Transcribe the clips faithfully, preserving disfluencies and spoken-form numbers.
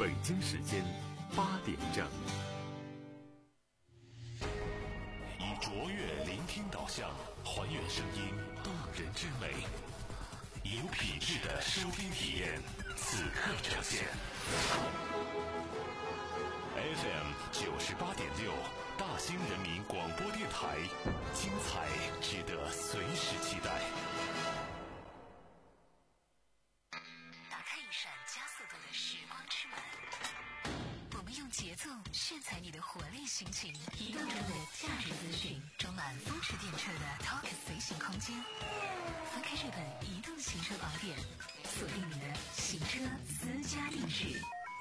北京时间八点整。以卓越聆听导向，还原声音动人之美，有品质的收听体验，此刻呈现。F M 九十八点六，大兴人民广播电台，精彩值得随时期待。 打开一扇加速度的时光之门，我们用节奏炫彩你的活力心情，移动中的价值资讯，充满风驰电掣的 Talk 随行空间。翻开这本移动行车宝典，锁定你的行车私家定制。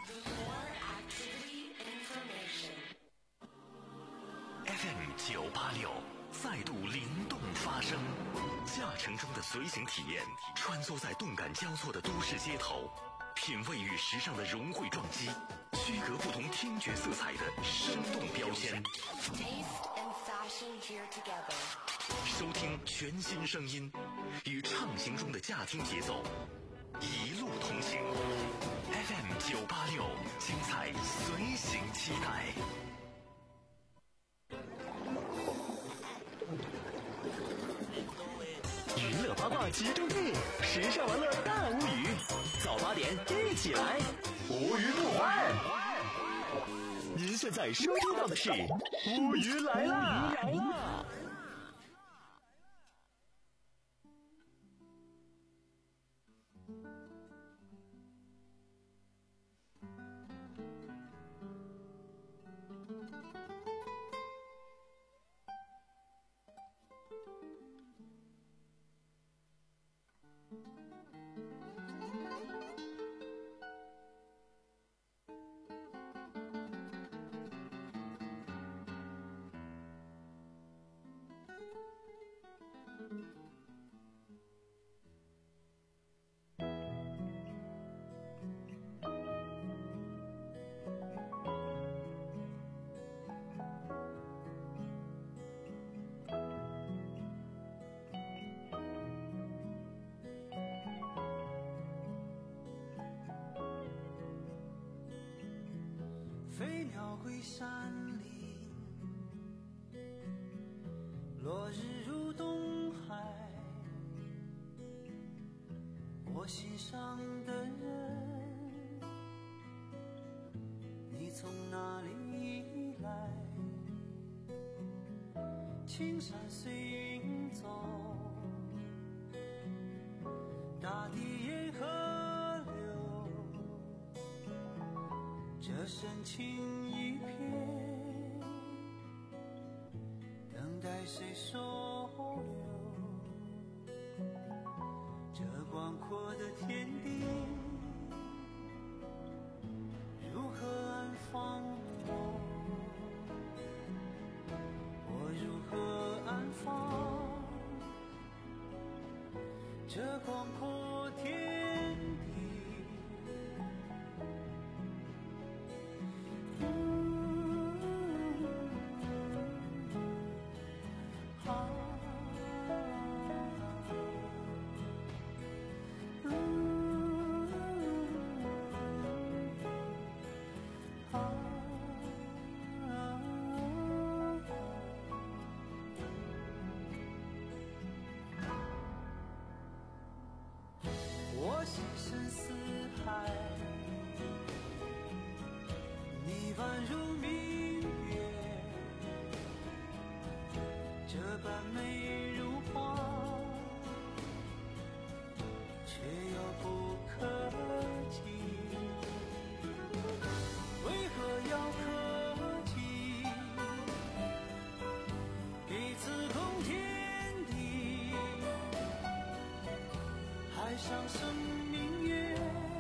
F M 九八六再度灵动发声，驾乘中的随行体验，穿梭在动感交错的都市街头，品味与时尚的融汇撞击，区隔不同听觉色彩的生动标签。 Taste and fashion here together. 收听全新声音，与畅行中的驾听节奏，一路同行。F M 九八六，精彩随行期待。娱乐八卦集中地，时尚玩乐大无语，早八点一起来，无语不欢。您现在收听到的是无语来啦！来啦！ 飞鸟归山林，落日入东海。我心上的人，你从哪里来？青山随云走，大地沿河流，这深情一片，等待谁收留？这广阔的天地，如何安放我？我如何安放这广阔天地？我心深似海，你宛如明月，这般美如画，却又不可及。为何要客气？彼此共天地，海上生明月，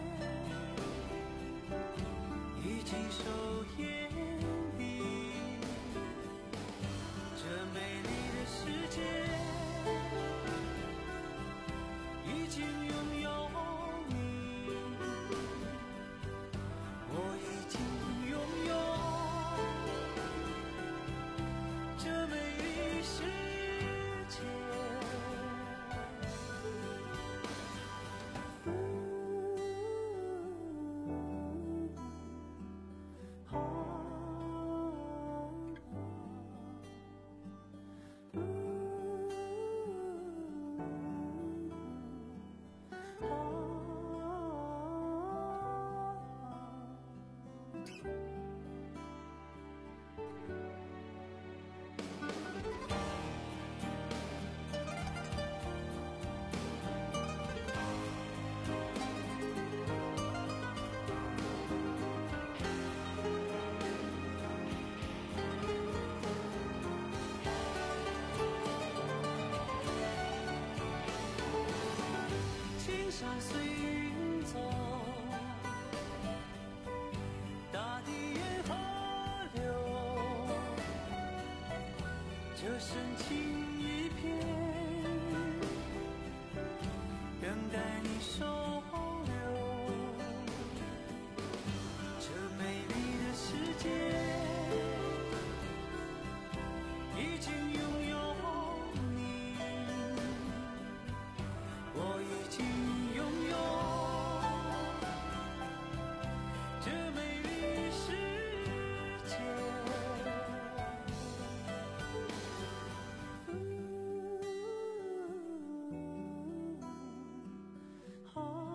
已经收眼底。这美丽的世界，已经拥有你，我已经拥有这美丽世界。 随云走，大地也河流，这深情一片，等待你收留。这美丽的世界已经拥有你，我已经拥有这美丽世界。啊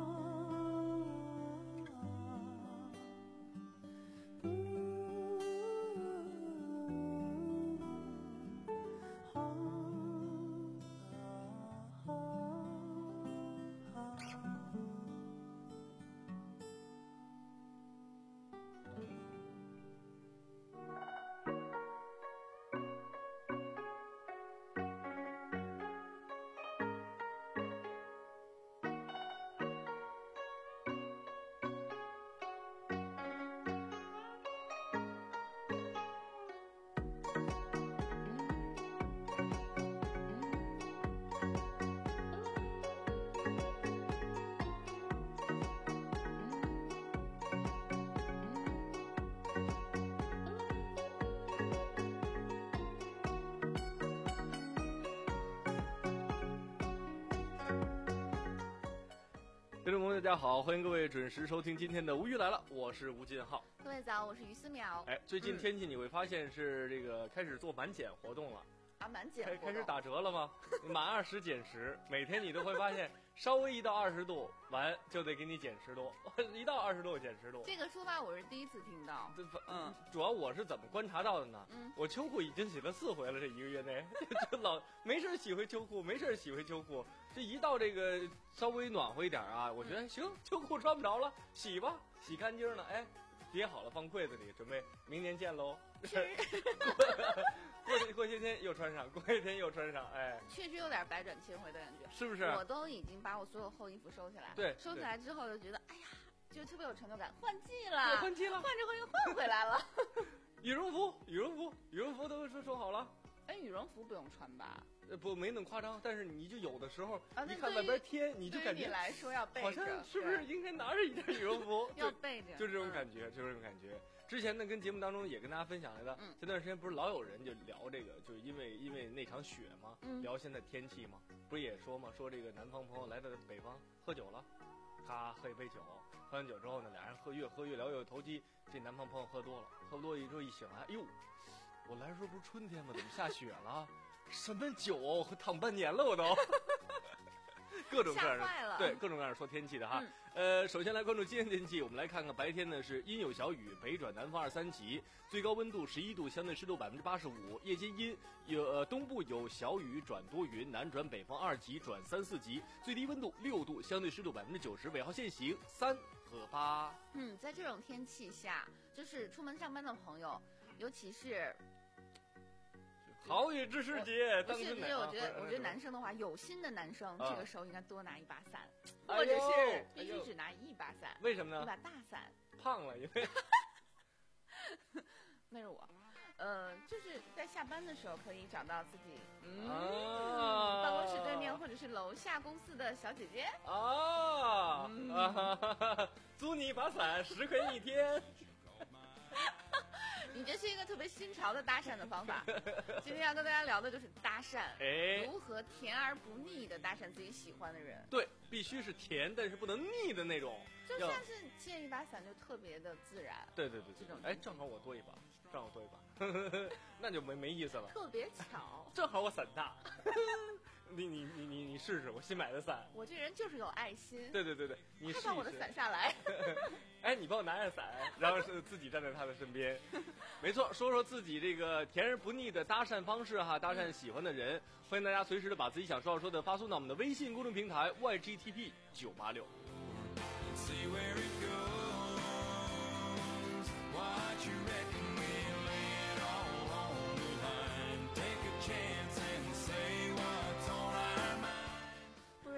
听众朋友大家好，欢迎各位准时收听今天的无语来了，我是吴进浩。 各位早，我是于思淼。 哎，最近天气你会发现是这个开始做满减活动了。 啊，满减开开始打折了吗？满二十减十，每天你都会发现，稍微一到二十度，完就得给你减十度，一到二十度减十度。 这个说法我是第一次听到。 嗯，主要我是怎么观察到的呢？嗯，我秋裤已经洗了四回了，这一个月内就老没事洗回秋裤，没事洗回秋裤。这一到这个稍微暖和一点啊，我觉得、嗯、行，秋裤穿不着了，洗吧，洗干净了，哎。叠好了放柜子里，准备明年见喽。过过些天又穿上，过些天又穿上，哎， 确实有点百转千回的感觉， 是不是？ 我都已经把我所有厚衣服收起来， 对， 收起来之后就觉得，哎呀，就特别有成就感，换季了， 换季了， 换着换着换回来了。 羽绒服，羽绒服，羽绒服都说说好了。 哎，羽绒服不用穿吧？ 呃，不，没那么夸张，但是你就有的时候， 啊、 一看外边天，你就感觉对于你来说要备着， 好像是不是应该拿着一件羽绒服要备着， 就这种感觉，嗯、就这种感觉。之前呢，跟节目当中也跟大家分享来的，嗯、这段时间不是老有人就聊这个，就是因为因为那场雪嘛，嗯、聊现在天气嘛，不是也说嘛，说这个南方朋友来到北方喝酒了，咔喝一杯酒，喝完酒之后呢，俩人喝越喝越聊越投机，这南方朋友喝多了，喝多了之后一醒来，哎呦，我来的时候不是春天吗？怎么下雪了？什么酒哦，躺半年了我都。各种各样的，对，各种各样的说天气的哈。嗯、呃，首先来关注今天天气，我们来看看白天呢是阴有小雨，北转南风二三级，最高温度十一度，相对湿度百分之八十五。夜间阴有呃东部有小雨转多云，南转北风二级转三四级，最低温度六度，相对湿度百分之九十。尾号限行三和八。 嗯，在这种天气下，就是出门上班的朋友，尤其是。 好雨知识节， 不是，不是，我觉得，我觉得男生的话，有心的男生， 啊、 这个时候应该多拿一把伞， 哎、 或者是必须只拿一把伞。 为什么呢？ 一把大伞。 胖了，因为那是我，呃，就是在下班的时候可以找到自己，嗯， 啊、 办公室对面或者是楼下公司的小姐姐啊，嗯、啊租你一把伞，十块钱一天。 你这是一个特别新潮的搭讪的方法。今天要跟大家聊的就是搭讪， 哎， 如何甜而不腻的搭讪自己喜欢的人。 对，必须是甜，但是不能腻的那种。 就像是借一把伞，就特别的自然。 对对对，这种哎，正好我多一把，正好多一把，那就没没意思了。 特别巧， 正好我伞大。你你你你你试试我新买的伞。 我这人就是有爱心。 对对对对，你快把我的伞下来。 哎，你帮我拿下伞，然后是自己站在他的身边。没错，说说自己这个甜而不腻的搭讪方式哈，搭讪喜欢的人，欢迎大家随时的把自己想说要说的发送到我们的微信公众平台 Y G T P 九八六。 不知道昨天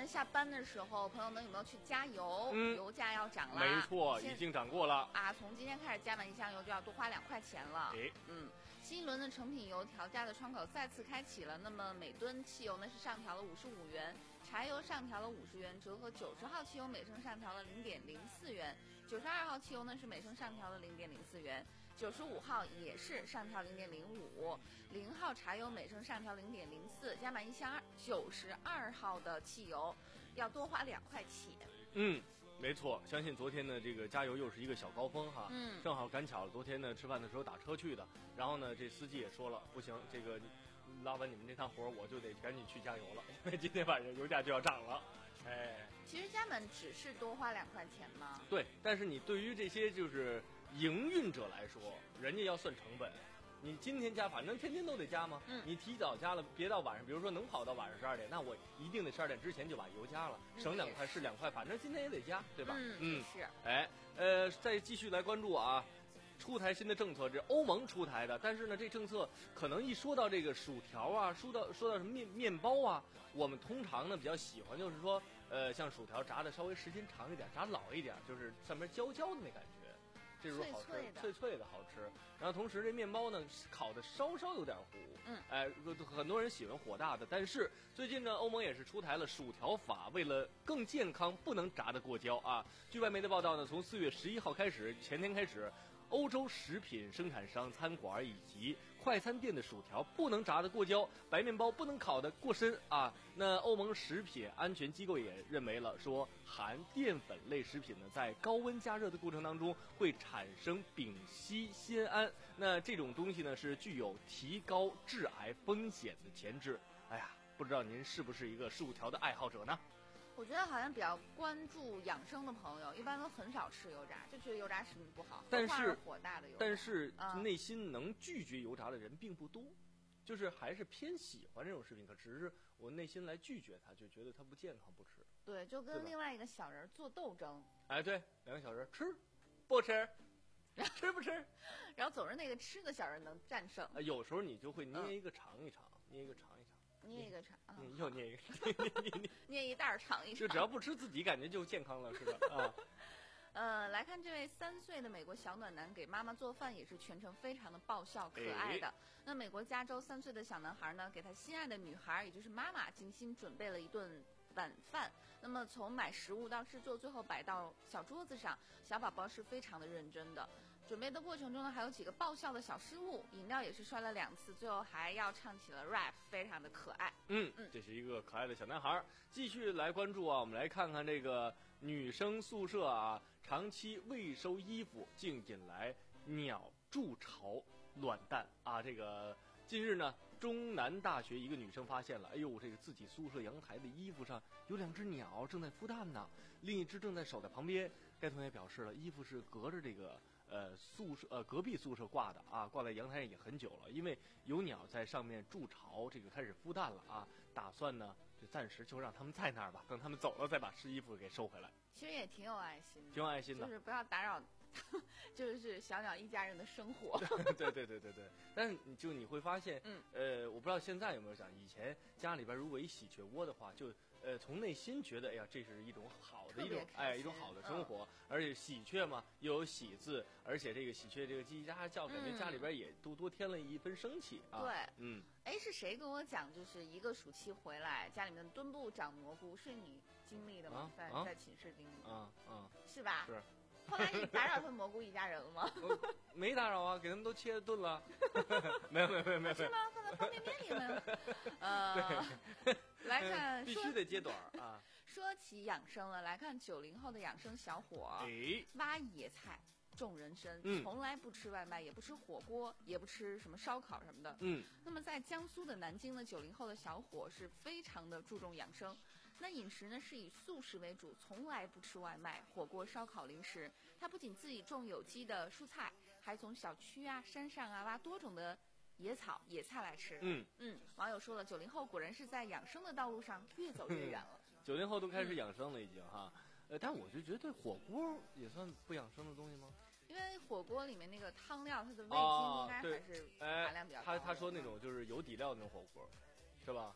们下班的时候，朋友们有没有去加油？ 嗯、 油价要涨了， 没错，已经涨过了啊！从今天开始加满一箱油就要多花两块钱了。 哎， 嗯，新一轮的成品油调价的窗口再次开启了。那么每吨汽油呢是上调了五十五元，柴油上调了五十元，折合九十号汽油每升上调了零点零四元，九十二号汽油呢是每升上调了零点零四元。九十五号也是上调零点零五，零号柴油每升上调零点零四，加满一箱九十二号的汽油要多花两块钱。 嗯，没错，相信昨天呢这个加油又是一个小高峰哈， 嗯， 正好赶巧了，昨天呢吃饭的时候打车去的，然后呢这司机也说了，不行，这个拉完你们这趟活我就得赶紧去加油了，因为今天晚上油价就要涨了。哎， 其实加满只是多花两块钱吗？ 对，但是你对于这些就是营运者来说，人家要算成本。你今天加，反正天天都得加吗？ 嗯， 你提早加了，别到晚上，比如说能跑到晚上十二点，那我一定得十二点之前就把油加了， 嗯、 省两块是两块，反正今天也得加，对吧？ 嗯， 嗯是。 哎，呃，再继续来关注啊。出台新的政策，这欧盟出台的，但是呢，这政策可能一说到这个薯条啊，说到说到什么面面包啊，我们通常呢比较喜欢就是说，呃，像薯条炸的稍微时间长一点，炸老一点，就是上面焦焦的那感觉，这时候好吃， 脆脆的， 脆脆的好吃。然后同时这面包呢烤的稍稍有点糊， 嗯， 哎，很多人喜欢火大的，但是最近呢，欧盟也是出台了薯条法，为了更健康，不能炸得过焦啊。据外媒的报道呢，从四月十一号开始，前天开始。欧洲食品生产商、餐馆以及快餐店的薯条不能炸得过焦，白面包不能烤得过深啊。那欧盟食品安全机构也认为了，说含淀粉类食品呢，在高温加热的过程当中会产生丙烯酰胺，那这种东西呢是具有提高致癌风险的前置。哎呀，不知道您是不是一个薯条的爱好者呢？ 我觉得好像比较关注养生的朋友，一般都很少吃油炸，就觉得油炸食品不好。 但是火大的油炸， 但是嗯、 内心能拒绝油炸的人并不多，就是还是偏喜欢这种食品，可只是我内心来拒绝它，就觉得它不健康，不吃。 对，就跟另外一个小人做斗争。 哎，对，两个小人吃不吃，吃不吃， 然后总是那个吃的小人能战胜。 呃、有时候你就会捏一个尝一尝，嗯、捏一个尝一尝。 捏一个尝， 捏又捏一个，捏捏捏捏一袋尝一尝， 就只要不吃自己，感觉就健康了，是吧？啊， 呃，来看这位三岁的美国小暖男给妈妈做饭，也是全程非常的爆笑可爱的。 哎、 那美国加州三岁的小男孩呢，给他心爱的女孩，也就是妈妈，精心准备了一顿晚饭。那么从买食物到制作，最后摆到小桌子上，小宝宝是非常的认真的。准备的过程中呢，还有几个爆笑的小失误，饮料也是摔了两次，最后还要唱起了 rap， 非常的可爱。 嗯嗯，这是一个可爱的小男孩。继续来关注啊，我们来看看这个女生宿舍啊，长期未收衣服，竟引来鸟筑巢卵蛋啊！这个近日呢，中南大学一个女生发现了，哎呦，这个自己宿舍阳台的衣服上有两只鸟正在孵蛋呢，另一只正在守在旁边。该同学表示了，衣服是隔着这个。呃，宿舍呃隔壁宿舍挂的啊，挂在阳台上也很久了，因为有鸟在上面筑巢，这个开始孵蛋了啊，打算呢就暂时就让他们在那儿吧，等他们走了再把湿衣服给收回来。 其实也挺有爱心的， 挺有爱心的， 就是不要打扰，就是小鸟一家人的生活。 对对对对对，但是你就你会发现， 嗯， 呃，我不知道现在有没有讲，以前家里边如果一喜鹊窝的话，就。呃，从内心觉得，哎呀，这是一种好的一种，哎，一种好的生活。嗯、而且喜鹊嘛，又有喜字，而且这个喜鹊这个叽叽喳喳叫，感觉家里边也多多添了一分生气啊。 对， 嗯。 哎，是谁跟我讲，就是一个暑期回来，家里面墩布长蘑菇，是你经历的吗？ 啊、 在、 啊、 在寝室经历的。 啊啊， 是吧？ 是。 后来你打扰他蘑菇一家人了吗？ 没打扰啊，给他们都切炖了。没有没有没有没有。 是吗？放在方便面里了。呃，来看， 必须得接短儿啊。 说起养生了，来看九零后的养生小伙， 哎， 挖野菜、种人参， 嗯、 从来不吃外卖，也不吃火锅，也不吃什么烧烤什么的。 嗯， 那么在江苏的南京呢，九零后的小伙是非常的注重养生。那饮食呢是以素食为主，从来不吃外卖、火锅、烧烤、零食。他不仅自己种有机的蔬菜，还从小区啊、山上啊挖多种的野草、野菜来吃。 嗯嗯，网友说了，九零后果然是在养生的道路上越走越远了。 九零后都开始养生了，已经哈。呃，但我就觉得火锅也算不养生的东西吗？ 因为火锅里面那个汤料，它的味精应该还是含量比较高、 哦。他他说那种就是有底料的那种火锅，是吧？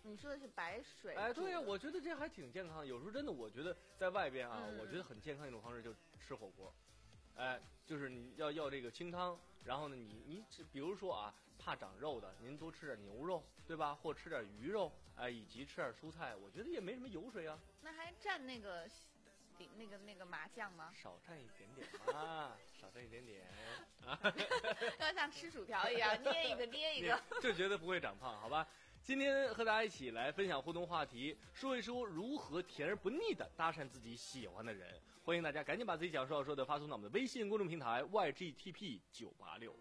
你说的是白水？ 哎，对呀、啊，我觉得这还挺健康。有时候真的，我觉得在外边啊， 嗯、 我觉得很健康一种方式就吃火锅。哎，就是你要要这个清汤，然后呢，你你比如说啊，怕长肉的，您多吃点牛肉，对吧？或吃点鱼肉，哎，以及吃点蔬菜，我觉得也没什么油水啊。 那还蘸那个那个那个麻酱吗？ 少蘸一点点啊，少蘸一点点啊。 要像吃薯条一样，捏一个捏一个， 就觉得不会长胖，好吧？今天和大家一起来分享互动话题，说一说如何甜而不腻的搭讪自己喜欢的人。欢迎大家赶紧把自己想说要说的发送到我们的微信公众平台 Y G T P 九八六。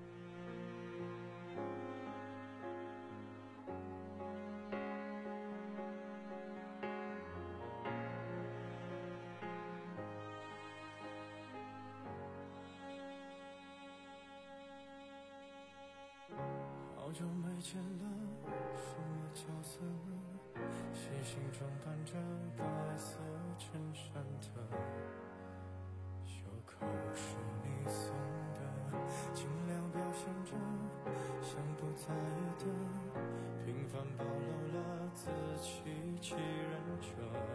好久没见了，什么角色呢？细心装扮着白色衬衫的，袖口是你送的，尽量表现着像不在意的，平凡暴露了自欺欺人者，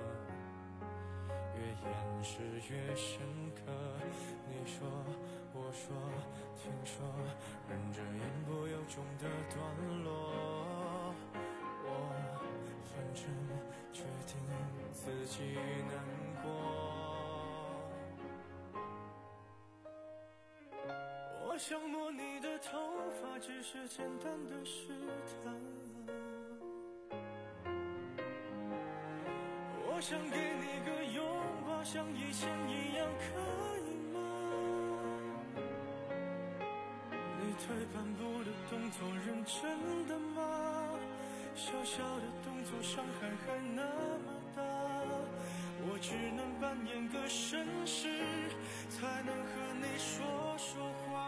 越掩饰越深刻。你说我说听说，忍着言不由衷的段落，我反正决定自己难过。我想摸你的头发，只是简单的试探，我想给你个拥抱，像以前一样，可以吗？你退半步的动作认真的吗？小小的动作伤害还那么大，我只能扮演个绅士，才能和你说说话。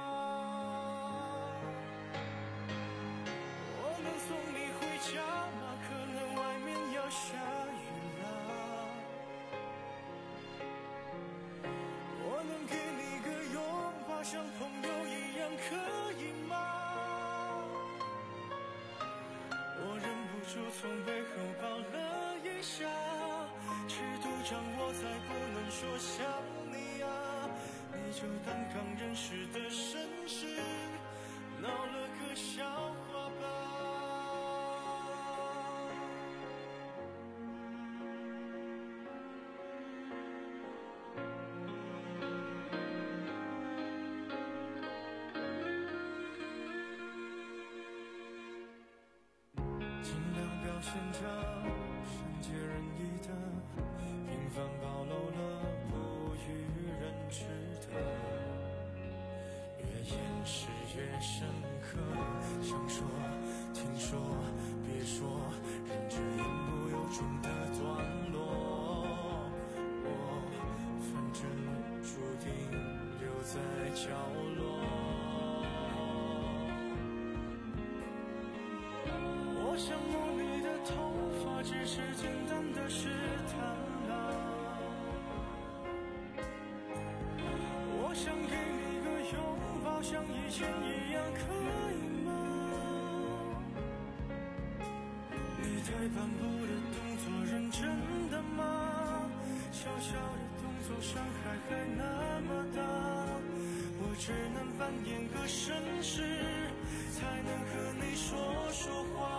我能送你回家吗？可能外面要下雨了。我能给你个拥抱，像朋友一样，可以吗？我忍不住从背后抱了一下，尺度掌握在不能说想你啊，你就当刚认识的绅士，闹了个笑话吧。尽量表现着善解人意的，平凡暴露了不与人知的，越掩饰越深刻。想说听说别说，忍着言不由衷的段落，我反正注定留在角落。我想摸你的头发，只是简单的试探啊。我想给你个拥抱，像以前一样，可以吗？你退半步的动作认真的吗？小小的动作伤害还那么大，我只能扮演个绅士，才能和你说说话。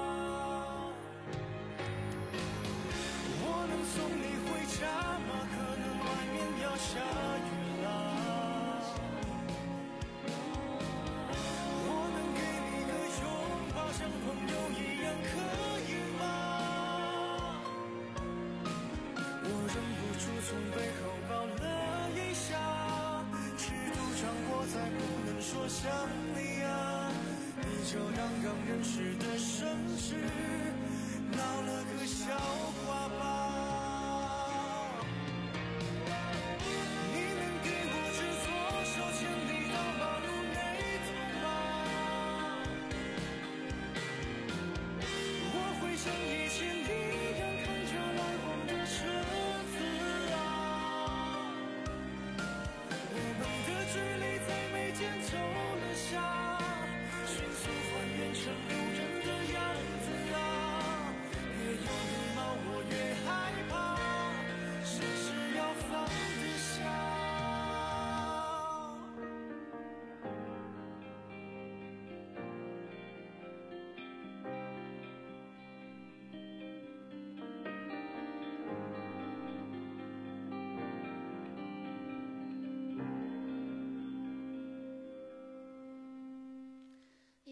我能送你回家吗？可能外面要下雨了。我能给你个拥抱，像朋友一样，可以吗？我忍不住从背后抱了一下，尺度掌握在不能说想你啊，你就当刚认识的绅士，闹了个笑话吧。你能给我只左手牵你到马路那头吗？我会像以前一样看着来往的车子啊，我们的距离在眉间走了下，迅速还原成路人的样子啊。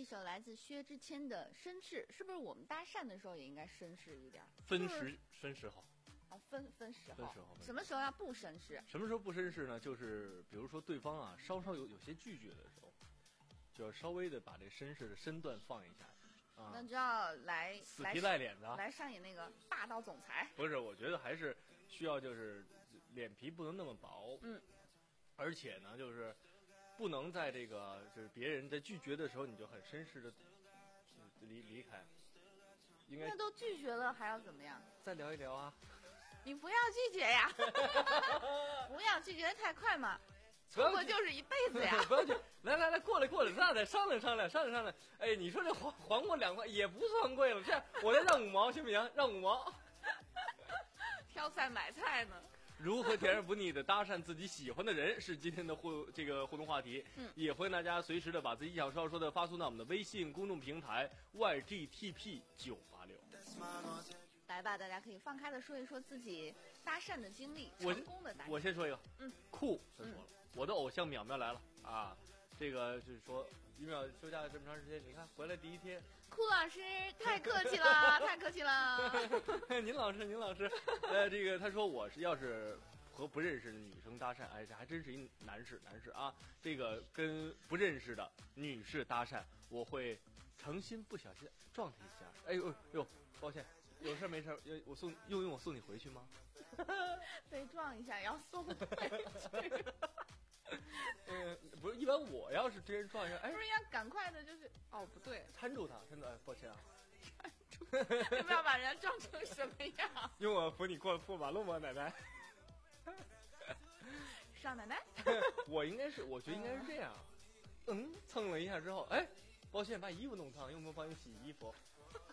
一首来自薛之谦的《绅士》，是不是我们搭讪的时候也应该绅士一点？ 分时分时好。 啊，分分时候。 分时候。 什么时候要不绅士？ 什么时候不绅士呢？就是比如说对方啊稍稍有有些拒绝的时候，就要稍微的把这个绅士的身段放一下。啊、 那就要来死皮赖脸的来上演那个霸道总裁。 不是，我觉得还是需要就是脸皮不能那么薄。 嗯。 而且呢，就是不能在这个就是别人在拒绝的时候，你就很绅士的离离开。应该那都拒绝了，还要怎么样？ 再聊一聊啊！ 你不要拒绝呀！不要拒绝的太快嘛，错过就是一辈子呀！ 不要去，来来来，过来过来，咱俩再商量商量，商量商量。哎，你说这黄黄瓜两块也不算贵了，这样我再让五毛行不行？让五毛。 挑菜买菜呢。 如何甜而不腻的搭讪自己喜欢的人是今天的互这个互动话题， 嗯， 也欢迎大家随时的把自己想说说的发送到我们的微信公众平台 Y G T P 九八六。 来吧，大家可以放开的说一说自己搭讪的经历， 我成功的搭讪。 我先说一个， 嗯， 酷，先说了，嗯、我的偶像淼淼来了啊！这个就是说，于淼休假了这么长时间，你看回来第一天， 酷老师太客气了，太客气了。 您老师，您老师，呃，这个他说我是要是和不认识的女生搭讪，哎，这还真是一男士，男士啊，这个跟不认识的女士搭讪，我会诚心不小心撞她一下，哎呦呦，抱歉。有事没事，我送用用我送你回去吗？ 被撞一下要送回去。 嗯，不是，一般我要是真人撞一下，哎， 不是要赶快的，就是哦，不对， 搀住他，搀住，哎，抱歉啊。 搀住，要不要把人家撞成什么样？ 用我扶你过过马路吗，奶奶？ 少奶奶？ 我应该是，我觉得应该是这样。嗯，蹭了一下之后，哎，抱歉，把衣服弄脏，用不用帮你洗衣服？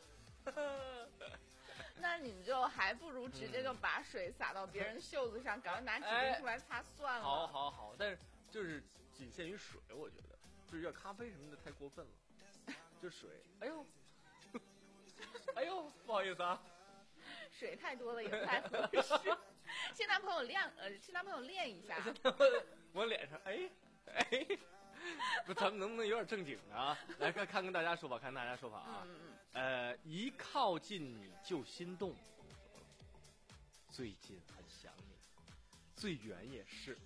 那你就还不如直接就把水洒到别人袖子上，赶快拿纸巾出来擦算了。 好好好，但是就是仅限于水，我觉得就是要咖啡什么的太过分了。就水，哎呦，哎呦，不好意思啊， 水太多了也不太合适。先拿朋友练，呃，先拿朋友练一下。 我脸上，哎哎。不，咱们能不能有点正经的啊？来看看看大家说法，看大家说法啊。 嗯嗯呃，一靠近你就心动，最近很想你，最远也是。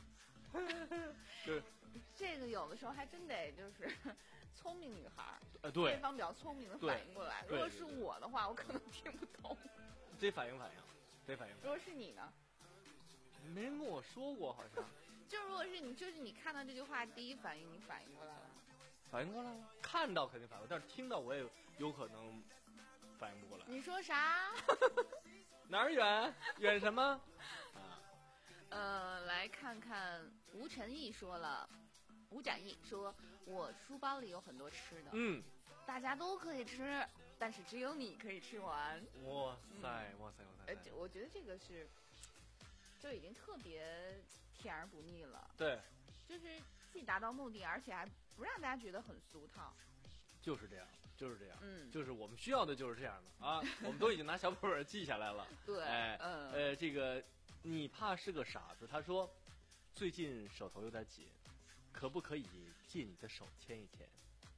对， 这个有的时候还真得就是聪明女孩， 呃，对， 对方比较聪明的反应过来。如果是我的话，我可能听不懂。 得反应反应，得反应。 如果是你呢？ 没人跟我说过，好像。 就如果是你，就是你看到这句话第一反应，你反应过来了？ 反应过来了，看到肯定反应过来，但是听到我也有可能反应不过来。 你说啥？ 哪儿远？远什么？啊， 呃，来看看吴晨毅说了，吴展毅说，我书包里有很多吃的， 嗯， 大家都可以吃，但是只有你可以吃完。 哇塞，哇塞，哇塞！ 呃，我觉得这个是。就已经特别甜而不腻了， 对， 就是既达到目的，而且还不让大家觉得很俗套， 就是这样，就是这样， 嗯， 就是我们需要的就是这样的啊，我们都已经拿小本本记下来了， 对， 哎， 嗯， 呃，这个你怕是个傻子，他说最近手头有点紧，可不可以借你的手牵一牵？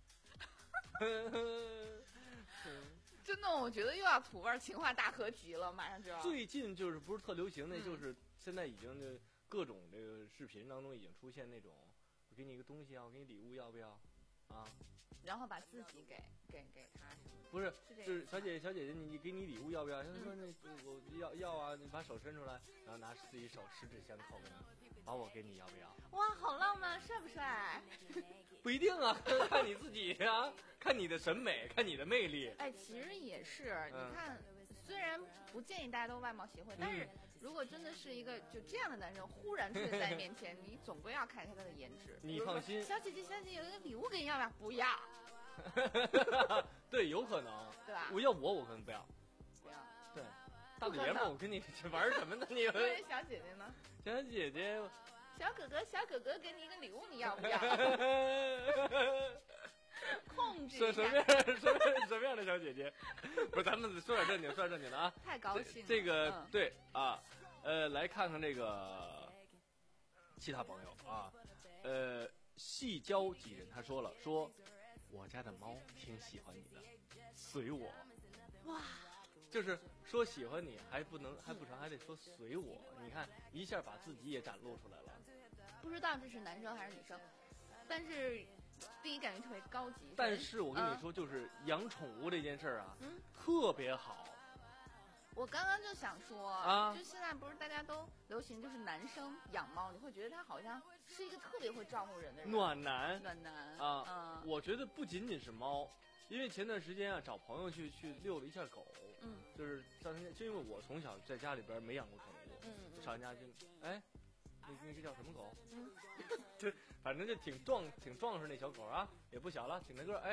真的，我觉得又要土味情话大合集了，马上就要。 最近就是不是特流行，那就是现在已经就各种这个视频当中已经出现那种，我给你一个东西啊，我给你礼物要不要？啊， 然后把自己给给给他， 不是， 是这就是小姐姐小姐姐，你给你礼物要不要？他说那我要要啊，你把手伸出来，然后拿自己手十指相扣，把我给你要不要？ 哇，好浪漫，帅不帅？ 不一定啊，看你自己啊，看你的审美，看你的魅力。 哎，其实也是，嗯、你看，虽然不建议大家都外貌协会，但是如果真的是一个就这样的男生忽然出现在你面前，你总归要看一下他的颜值。 你放心， 小姐姐，小姐姐有一个礼物给你，要不要？不要。 对，有可能， 对吧？ 我要我，我可能不要。 不要。 对，大老爷们，我跟你玩什么呢？你们小姐姐呢？ 小姐姐。 小哥哥，小哥哥，给你一个礼物，你要不要？控制一下。 什么样？什么什么样的小姐姐？不是，咱们说点正经，说点正经的啊！ 太高兴了。 这个、 嗯、 对啊，呃，来看看这个其他朋友啊，呃，细交几人他说了，说我家的猫挺喜欢你的，随我。 哇， 就是说喜欢你还不能还不成，还得说随我。你看一下把自己也展露出来了。 不知道这是男生还是女生，但是第一感觉特别高级。 但是我跟你说，就是养宠物这件事儿啊，嗯，特别好。 我刚刚就想说啊，就现在不是大家都流行，就是男生养猫，你会觉得他好像是一个特别会照顾人的人， 暖男， 暖男啊。 嗯， 我觉得不仅仅是猫，因为前段时间啊，找朋友去去遛了一下狗， 嗯， 就是上他家，就因为我从小在家里边没养过宠物， 嗯， 上人家就，哎，那那个叫什么狗？ 嗯， 就反正就挺壮挺壮实那小狗啊，也不小了，挺大个，哎。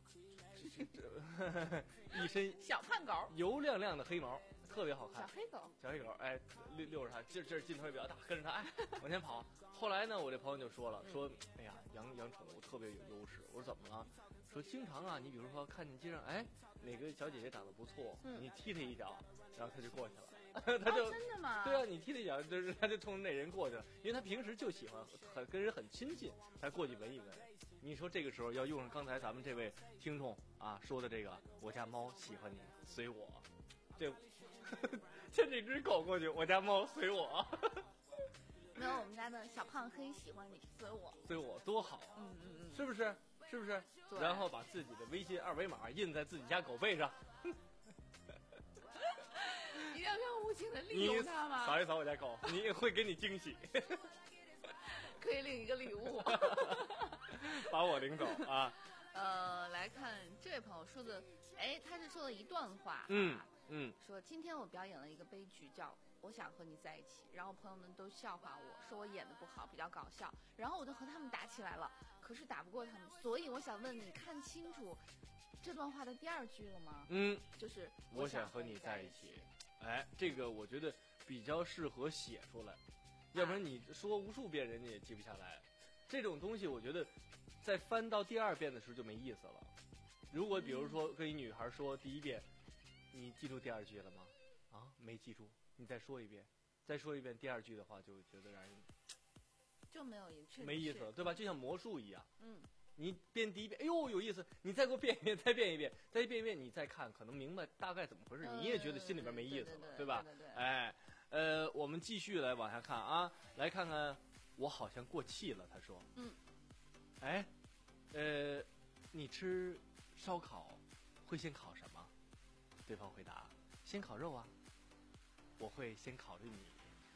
一身小胖狗， 油亮亮的黑毛，特别好看。 小黑狗， 小黑狗，哎，溜溜着它，这这劲头也比较大，跟着它，哎，往前跑。后来呢，我这朋友就说了，说，哎呀，养养宠物特别有优势。我说怎么了？说经常啊，你比如说看见街上，哎，哪个小姐姐长得不错， 嗯、 你踢她一脚，然后她就过去了。他就、 哦、真的吗？ 对啊，你踢他一脚，就是他就冲那人过去了，因为他平时就喜欢很跟人很亲近，才过去闻一闻。你说这个时候要用上刚才咱们这位听众啊说的这个，我家猫喜欢你，随我，这牵这只狗过去，我家猫随我。 没有，我们家的小胖黑喜欢你，随我， 随我多好啊！ 嗯嗯嗯， 是不是？是不是？然后把自己的微信二维码印在自己家狗背上。 一定要无情的利用它吗？ 扫一扫我家狗，你会给你惊喜， 可以领一个礼物， 把我领走啊！ 呃，来看这位朋友说的，哎，他是说了一段话、啊， 嗯嗯， 说今天我表演了一个悲剧，叫我想和你在一起，然后朋友们都笑话我说我演的不好，比较搞笑，然后我就和他们打起来了，可是打不过他们，所以我想问你，看清楚这段话的第二句了吗？ 嗯， 就是我想和你在一起。哎，这个我觉得比较适合写出来，要不然你说无数遍人家也记不下来。这种东西我觉得在翻到第二遍的时候就没意思了。如果比如说跟一女孩说第一遍，你记住第二句了吗？啊，没记住，你再说一遍，再说一遍第二句的话，就觉得让人就没有没意思了，对吧？就像魔术一样。 嗯。 你编第一遍，哎呦有意思，你再给我变一遍，再变一遍，再变一遍，你再看，可能明白大概怎么回事， 嗯、 你也觉得心里边没意思了， 对, 对, 对, 对吧？ 对对对哎，呃，我们继续来往下看啊，来看看，我好像过气了，他说， 嗯， 哎，呃，你吃烧烤会先烤什么？对方回答，先烤肉啊，我会先考虑你。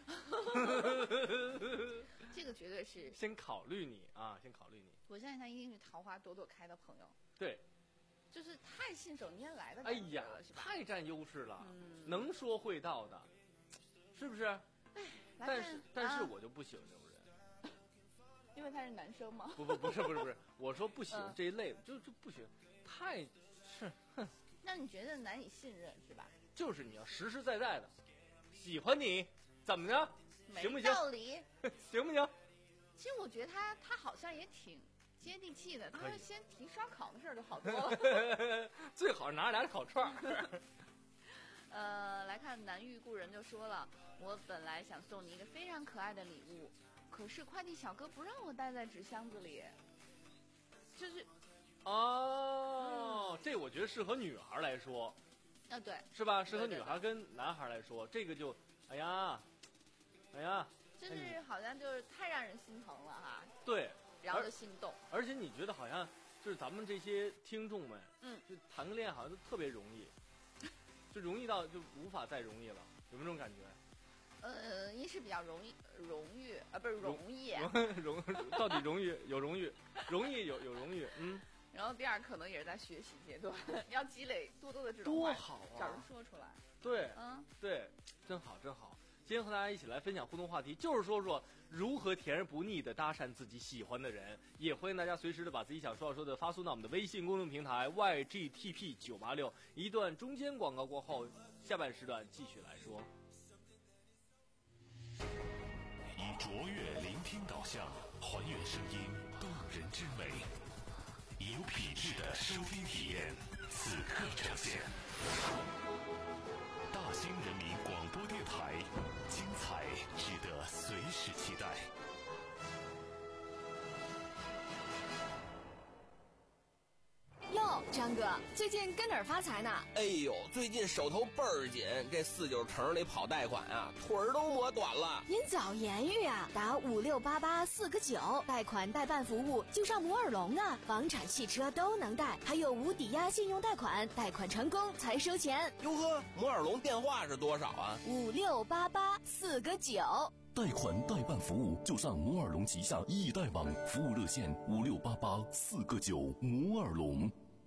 这个绝对是先考虑你啊，先考虑你。 我相信他一定是桃花朵朵开的朋友。 对， 就是太信手拈来的哎感觉了， 呀， 是吧？ 太占优势了、 嗯， 能说会道的，是不是？ 哎， 但是、啊、但是我就不喜欢这种人， 因为他是男生吗？ 不不不是不是不是，我说不喜欢这一类的，嗯、就就不喜欢，太是哼。 那你觉得难以信任是吧？ 就是你要实实在在的喜欢你，怎么着？行不行？ 没道理， 行不行？ 其实我觉得他他好像也挺接地气的，他先提烧烤的事儿就好多了。 最好拿俩烤串儿。 呃，来看南域故人就说了，我本来想送你一个非常可爱的礼物，可是快递小哥不让我带在纸箱子里，就是。 哦、 嗯， 这我觉得适合女孩来说。 啊，对， 是吧？适合女孩跟男孩来说，这个就，哎呀，哎呀， 就是好像就是太让人心疼了哈。 对， 然后就心动。 而且你觉得好像就是咱们这些听众们， 嗯， 就谈个恋爱好像都特别容易，就容易到就无法再容易了，有没有这种感觉？ 呃，一是比较容易荣誉啊，不是容易， 荣到底荣誉有荣誉，容易有有荣誉，嗯。 然后第二可能也是在学习阶段，要积累多多的这种多好啊， 找人说出来。 对， 嗯， 对，真好真好。今天和大家一起来分享互动话题，就是说说如何甜而不腻的搭讪自己喜欢的人。也欢迎大家随时的把自己想说要说的发送到我们的微信公众平台 Y G T P 九八六。一段中间广告过后，下半时段继续来说。 以卓越聆听导向，还原声音动人之美。以有品质的收听体验，此刻呈现。大兴人民广播电台，精彩值得随时期待。 张哥，最近跟哪儿发财呢？ 哎呦，最近手头倍儿紧，这四九城里跑贷款啊，腿儿都磨短了。 您早言语啊，打五六八八四个九，贷款代办服务就上摩尔龙啊，房产、汽车都能贷，还有无抵押信用贷款，贷款成功才收钱。 哟呵，摩尔龙电话是多少啊？ 五六八八四个九。 贷款代办服务就上摩尔龙旗下易贷网，服务热线五六八八四个九。摩尔龙。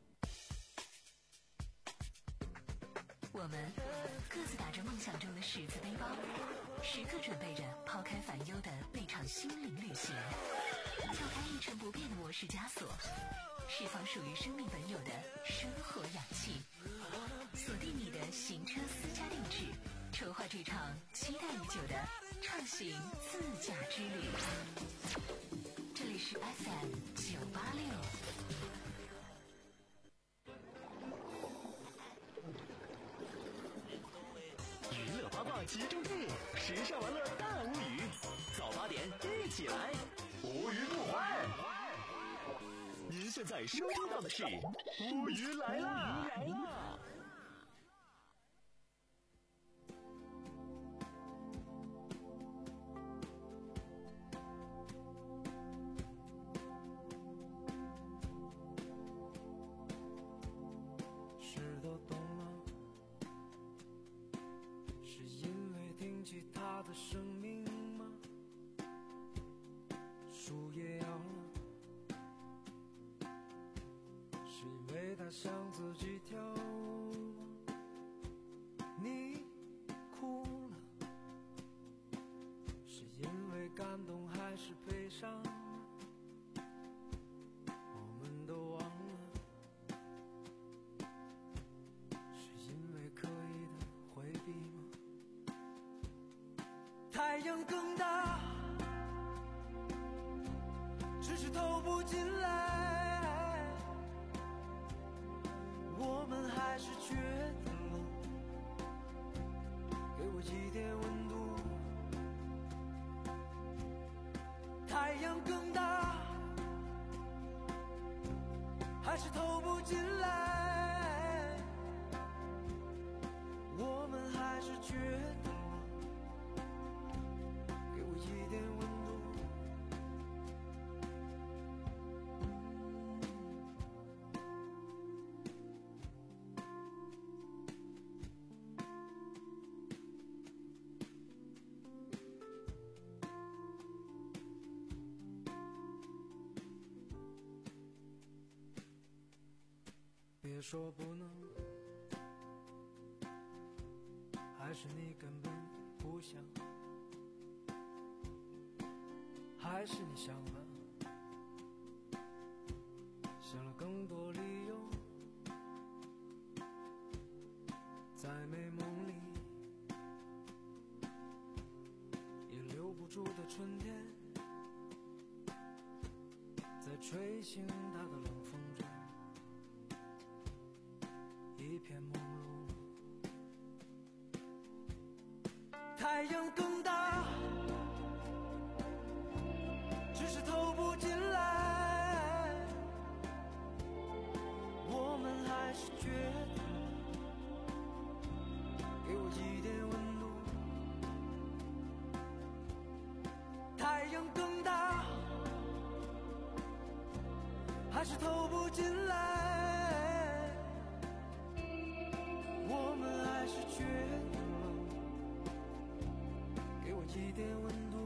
我们各自打着梦想中的十字背包，时刻准备着抛开烦忧的那场心灵旅行，跳开一成不变的模式枷锁，释放属于生命本有的生活氧气，锁定你的行车私家定制，筹划这场期待已久的畅行自驾之旅。这里是 F M 九八六。 娱乐八卦集中地，时尚玩乐大无语，早八点一起来，无鱼不欢。您现在收听到的是无鱼来啦！ 事都懂了，是因为听起他的声音吗？树叶摇了，是因为他想自己跳吗？你哭了，是因为感动还是悲伤？我们都忘了，是因为刻意的回避吗？太阳更大，只是透不进来，我们还是觉得冷，给我一点温度。太阳更大，还是透不进来，我们还是觉得冷，给我一点温度。别说不能，还是你根本不想，还是你想了，想了更多理由，在美梦里也留不住的春天，在吹醒它的冷风中一片朦胧。太阳更大，只是透不进来，我们还是觉得给我一点温度。太阳更大，还是透不进来，我们还是觉得冷，给我一点温度。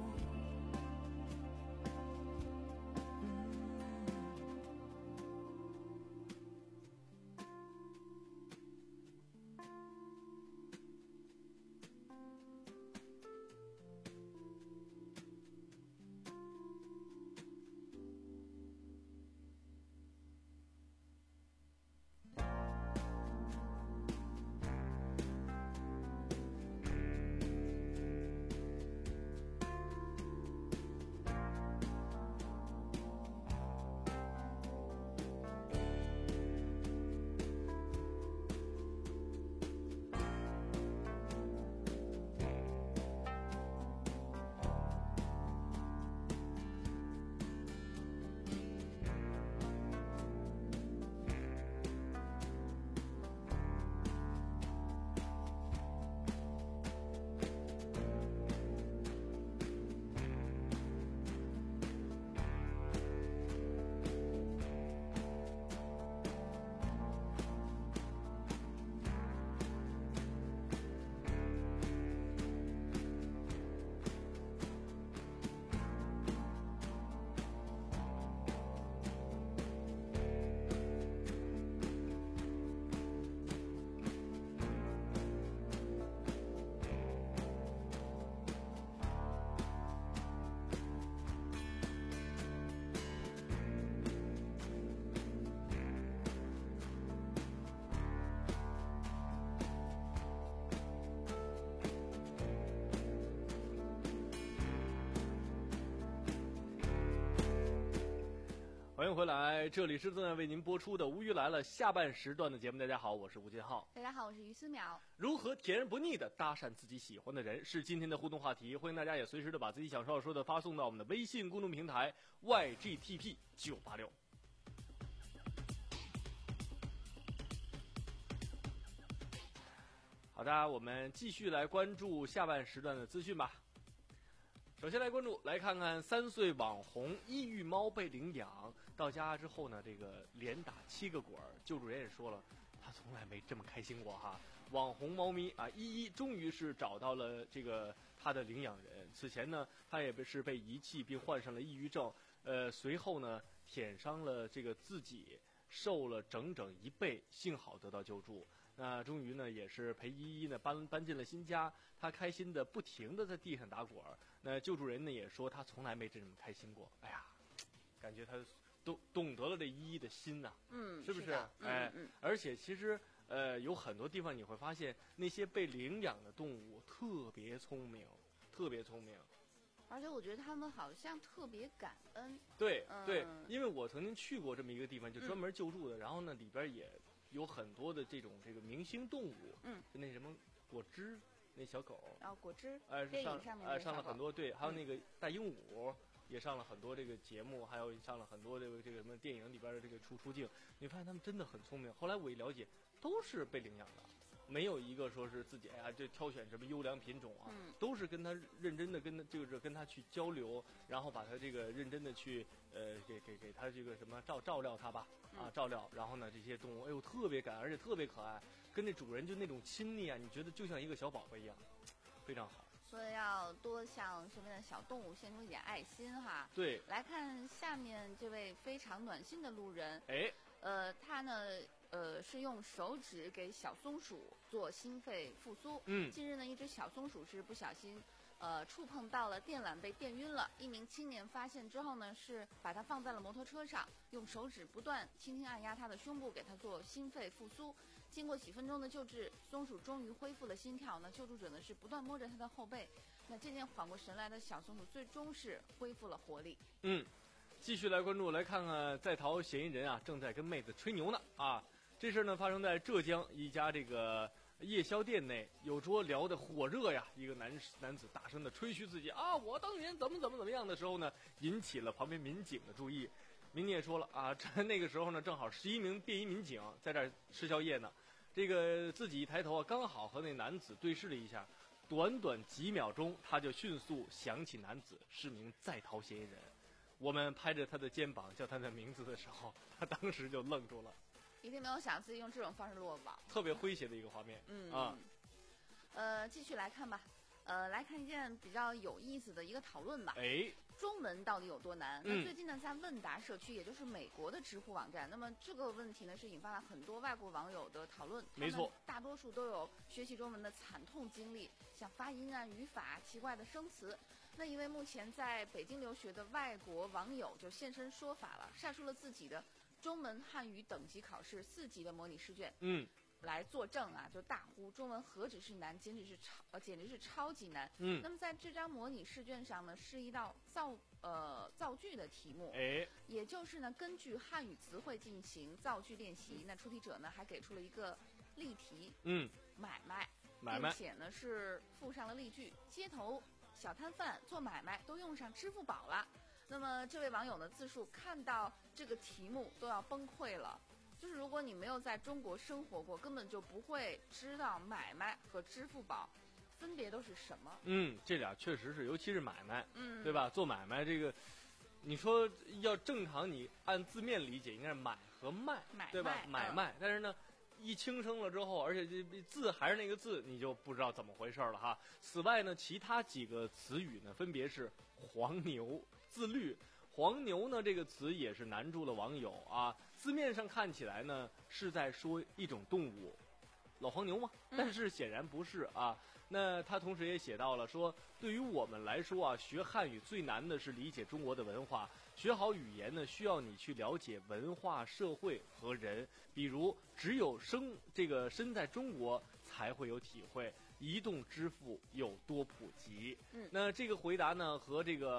欢迎回来，这里是正在为您播出的《吴语来了》下半时段的节目。大家好，我是吴金浩。 大家好，我是于思淼。如何甜而不腻的搭讪自己喜欢的人，是今天的互动话题。欢迎大家也随时的把自己想说要说的发送到我们的微信公众平台 Y G T P 九八六。好的，我们继续来关注下半时段的资讯吧。首先来关注，来看看三岁网红异域猫被领养到家之后呢，这个连打七个滚儿。救助人也说了，他从来没这么开心过哈。网红猫咪啊，依依终于是找到了这个他的领养人。此前呢，他也是被遗弃并患上了抑郁症，呃，随后呢舔伤了这个自己，瘦了整整一倍，幸好得到救助。那终于呢，也是陪依依呢搬搬进了新家，他开心的不停的在地上打滚儿。那救助人呢也说他从来没这么开心过。哎呀，感觉他懂懂得了这依依的心呐、啊， 嗯， 是不是？ 是哎、 嗯嗯， 而且其实呃有很多地方你会发现，那些被领养的动物特别聪明，特别聪明。 而且我觉得他们好像特别感恩。 对、 嗯、 对，因为我曾经去过这么一个地方，就专门救助的，嗯、然后呢里边也有很多的这种这个明星动物， 嗯， 就那什么果汁那小狗， 然后果汁， 呃， 电影上面呃上了很多，对，还有嗯、 那个大鹦鹉也上了很多这个节目，还有上了很多这个这个什么电影里边的这个出出镜，你发现他们真的很聪明。后来我一了解，都是被领养的。没有一个说是自己哎呀，这挑选什么优良品种啊， 嗯、 都是跟他认真的跟他就是跟他去交流，然后把他这个认真的去呃给给给他这个什么照照料他吧啊照料，然后呢这些动物哎呦特别感，而且特别可爱，跟这主人就那种亲昵啊，你觉得就像一个小宝贝一样，非常好。 所以要多向身边的小动物献出一点爱心哈。 对， 来看下面这位非常暖心的路人， 哎， 呃，他呢。呃，是用手指给小松鼠做心肺复苏。 嗯， 近日呢，一只小松鼠是不小心，呃，触碰到了电缆被电晕了。一名青年发现之后呢，是把它放在了摩托车上，用手指不断轻轻按压它的胸部，给它做心肺复苏。经过几分钟的救治，松鼠终于恢复了心跳。那救助者呢是不断摸着它的后背，那渐渐缓过神来的小松鼠最终是恢复了活力。 嗯，继续来关注，来看看在逃嫌疑人啊，正在跟妹子吹牛呢啊。这事呢发生在浙江一家这个夜宵店内，有桌聊得火热呀，一个男男子大声的吹嘘自己啊，我当年怎么怎么怎么样的时候呢，引起了旁边民警的注意。民警也说了啊，这那个时候呢，正好十一名便衣民警在这儿吃宵夜呢，这个自己一抬头啊，刚好和那男子对视了一下，短短几秒钟，他就迅速想起男子是名在逃嫌疑人。我们拍着他的肩膀叫他的名字的时候，他当时就愣住了。 一定没有想自己用这种方式落网， 特别诙谐的一个画面。 嗯啊， 呃，继续来看吧，呃，来看一件比较有意思的一个讨论吧。 哎， 中文到底有多难？ 嗯、 那最近呢，在问答社区，也就是美国的知乎网站，那么这个问题呢，是引发了很多外国网友的讨论。 没错， 大多数都有学习中文的惨痛经历，像发音啊、语法、奇怪的生词。那一位目前在北京留学的外国网友就现身说法了，晒出了自己的中文汉语等级考试四级的模拟试卷， 嗯， 来作证啊，就大呼中文何止是难，简直是超呃，简直是超级难。 嗯， 那么在这张模拟试卷上呢，是一道造呃造句的题目， 哎， 也就是呢根据汉语词汇进行造句练习。那出题者呢还给出了一个例题， 嗯， 买卖， 买卖， 并且呢是附上了例句，街头小摊贩做买卖都用上支付宝了。那么这位网友呢自述看到这个题目都要崩溃了，就是如果你没有在中国生活过，根本就不会知道买卖和支付宝分别都是什么。 嗯，这俩确实是，尤其是买卖， 嗯， 对吧？做买卖这个，你说要正常，你按字面理解应该是买和卖， 买对吧？ 卖买卖，嗯、但是呢。一轻声了之后，而且这字还是那个字，你就不知道怎么回事了哈。此外呢，其他几个词语呢，分别是黄牛、自律。黄牛呢这个词也是难住了网友啊。字面上看起来呢是在说一种动物，老黄牛吗？但是显然不是啊。那他同时也写到了说，对于我们来说啊，学汉语最难的是理解中国的文化。学好语言呢，需要你去了解文化、社会和人。比如，只有生这个身在中国，才会有体会移动支付有多普及。 嗯， 那这个回答呢，和这个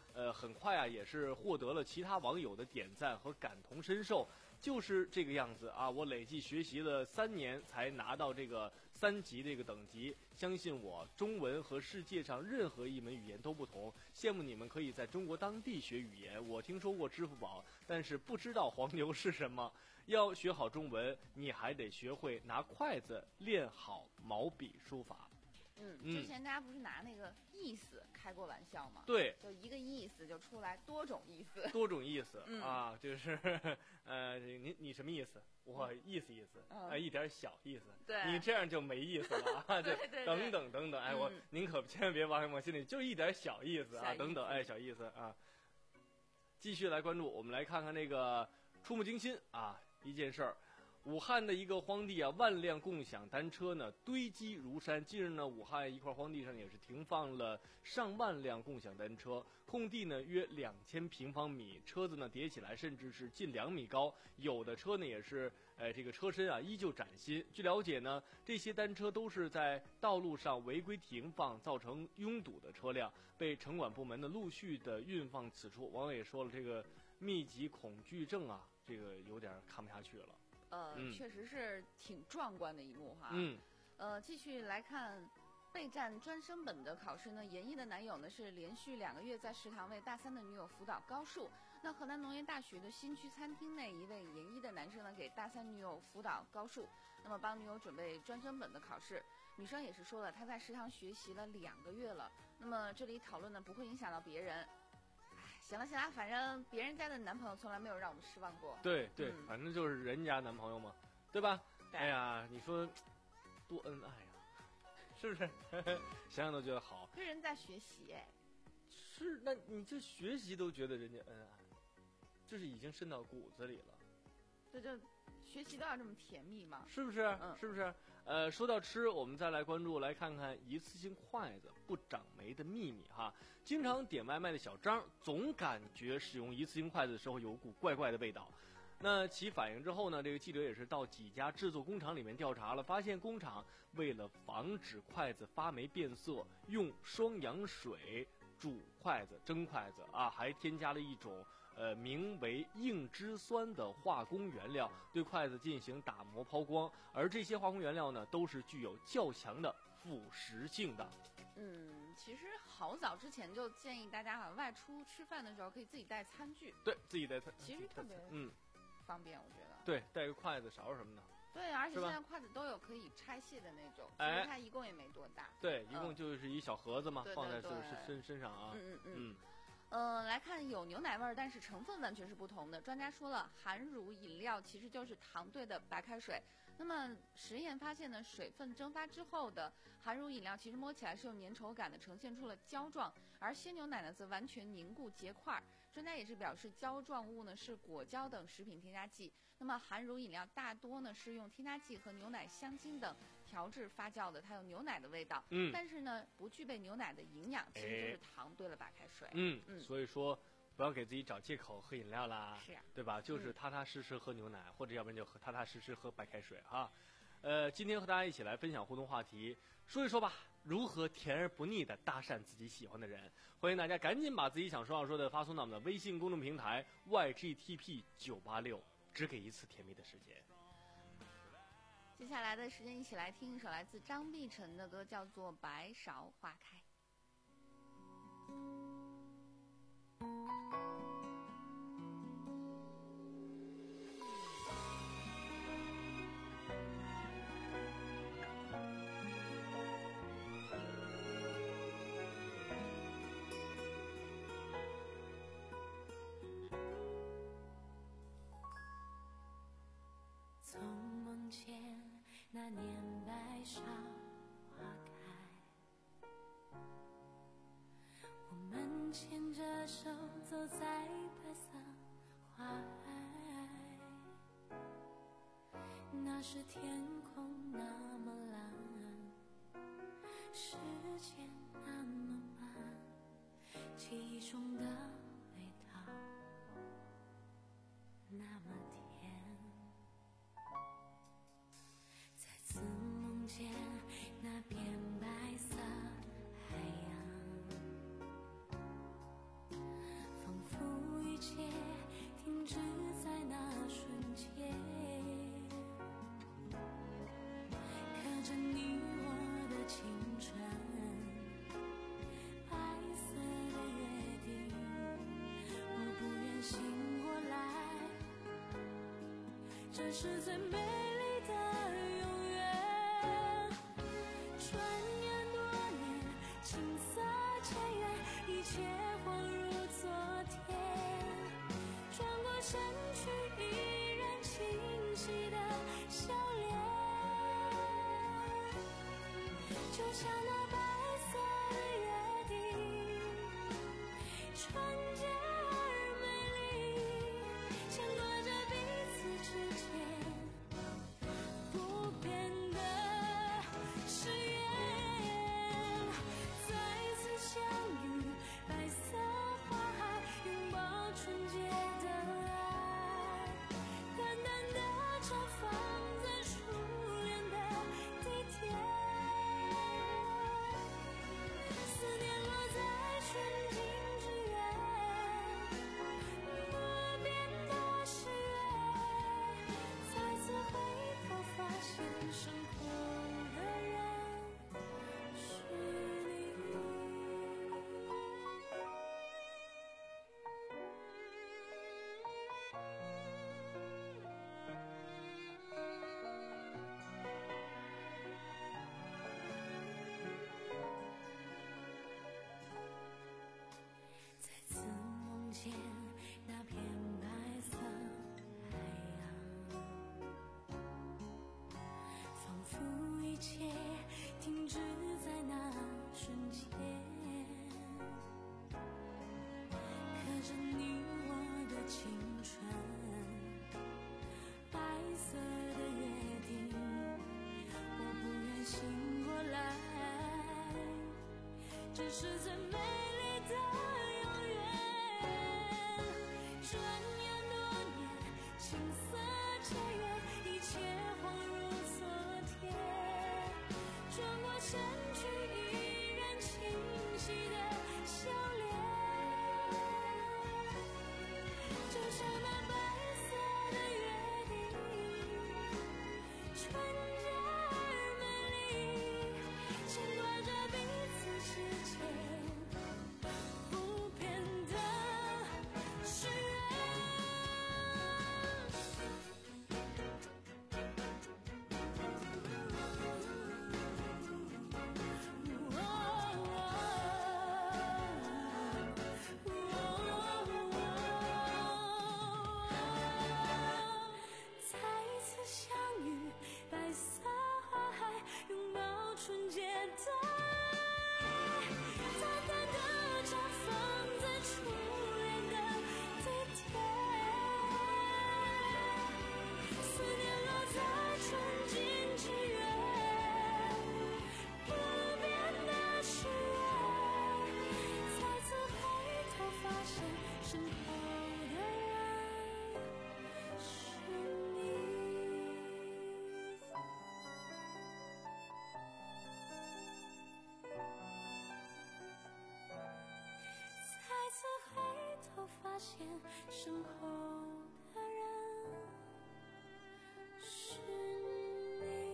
呃，很快啊也是获得了其他网友的点赞和感同身受。就是这个样子啊！我累计学习了三年才拿到这个三级这个等级，相信我，中文和世界上任何一门语言都不同。羡慕你们可以在中国当地学语言。我听说过支付宝，但是不知道黄牛是什么。要学好中文，你还得学会拿筷子，练好毛笔书法。 嗯，之前大家不是拿那个意思开过玩笑吗？ 对， 就一个意思就出来多种意思， 多种意思、 嗯、 啊，就是呃，你你什么意思？我意思意思，啊、呃，一点小意思， 对， 你这样就没意思了啊， 对对对， 等等等等，哎，我、嗯、您可千万别往我心里，就一点小意思啊， 意思等等，哎，小意思啊。继续来关注，我们来看看那个触目惊心啊，一件事儿。武汉的一个荒地啊，万辆共享单车呢堆积如山。近日呢，武汉一块荒地上也是停放了上万辆共享单车，空地呢约两千平方米，车子呢叠起来甚至是近两米高，有的车呢也是，呃，这个车身啊依旧崭新。据了解呢，这些单车都是在道路上违规停放，造成拥堵的车辆，被城管部门呢陆续的运放此处。网友也说了，这个密集恐惧症啊，这个有点看不下去了。 呃， 嗯、 确实是挺壮观的一幕哈。 嗯， 呃，继续来看备战专升本的考试呢，研一的男友呢是连续两个月在食堂为大三的女友辅导高数。那河南农业大学的新区餐厅内，一位研一的男生呢给大三女友辅导高数，那么帮女友准备专升本的考试。女生也是说了，她在食堂学习了两个月了。那么这里讨论呢不会影响到别人。行了行了，反正别人家的男朋友从来没有让我们失望过。 对对、 嗯， 反正就是人家男朋友嘛，对吧？ 对哎呀，你说多恩爱呀，是不是？想想都觉得好。 这人在学习哎。 是，那你这学习都觉得人家恩爱，这是已经渗到骨子里了。 这就学习都要这么甜蜜吗？ 是不是？ 嗯， 是不是？呃，说到吃，我们再来关注，来看看一次性筷子不长霉的秘密哈。经常点外卖的小张总感觉使用一次性筷子的时候有股怪怪的味道。那其反应之后呢，这个记者也是到几家制作工厂里面调查了，发现工厂为了防止筷子发霉变色，用双氧水煮筷子、蒸筷子啊，还添加了一种呃名为硬脂酸的化工原料，对筷子进行打磨抛光。而这些化工原料呢，都是具有较强的腐蚀性的。 嗯，其实好早之前就建议大家啊，外出吃饭的时候可以自己带餐具。 对，自己带餐， 其实特别嗯方便，我觉得。 对，带个筷子勺什么的。 对，而且现在筷子都有可以拆卸的那种，其实它一共也没多大。 对，一共就是一小盒子嘛， 嗯、 放在对对身身身上啊。 嗯嗯嗯。 嗯呃，来看有牛奶味儿，但是成分完全是不同的。专家说了，含乳饮料其实就是糖兑的白开水。那么实验发现呢，水分蒸发之后的含乳饮料其实摸起来是有粘稠感的，呈现出了胶状，而鲜牛奶呢则完全凝固结块。专家也是表示，胶状物呢是果胶等食品添加剂。那么含乳饮料大多呢是用添加剂和牛奶香精等调制发酵的，它有牛奶的味道， 嗯， 但是呢不具备牛奶的营养，其实就是糖兑了白开水。 嗯嗯，所以说不要给自己找借口喝饮料啦， 是啊， 对吧？就是踏踏实实喝牛奶，嗯、或者要不然就喝踏踏实实喝白开水哈。呃，今天和大家一起来分享互动话题，说一说吧，如何甜而不腻的搭讪自己喜欢的人。欢迎大家赶紧把自己想说要说的发送到我们的微信公众平台 Y G T P 九八六，只给一次甜蜜的时间。 接下来的时间，一起来听一首来自张碧晨的歌，叫做《白芍花开》。 从梦见那年白芍花开，我们牵着手走在白色花海，那时天空那么蓝，时间那么慢，记忆中的味道那么甜。再次梦见那片白色海洋， 这是最美丽的永远。转眼多年，青涩渐远，一切恍如昨天。转过身去，依然清晰的笑脸，就像那白色的约定，纯洁而美丽，牵挂着彼此之间不变的誓言。再次相遇，白色花海，拥抱纯洁的爱，淡淡的绽放在初恋的地点。思念落在纯净之源，不变的誓言。再次回头发现，身后的人是你。再次梦见那片白色海洋，仿佛一切停止在那瞬间。刻着你我的青春，白色的约定，我不愿醒过来。这是最美丽的永远。转眼多年，青涩渐远，一切恍如昨天。转过身去，依然清晰的笑脸，就像那白色的约定，纯洁而美丽，牵挂着彼此之间不变的誓言。再次相遇，白色花海，拥抱纯洁的爱，淡淡的绽放在初恋的地点。思念落在纯净之源，不变的誓言。再次回头发现，身后的人是你。再次回头发现，身后的人是你。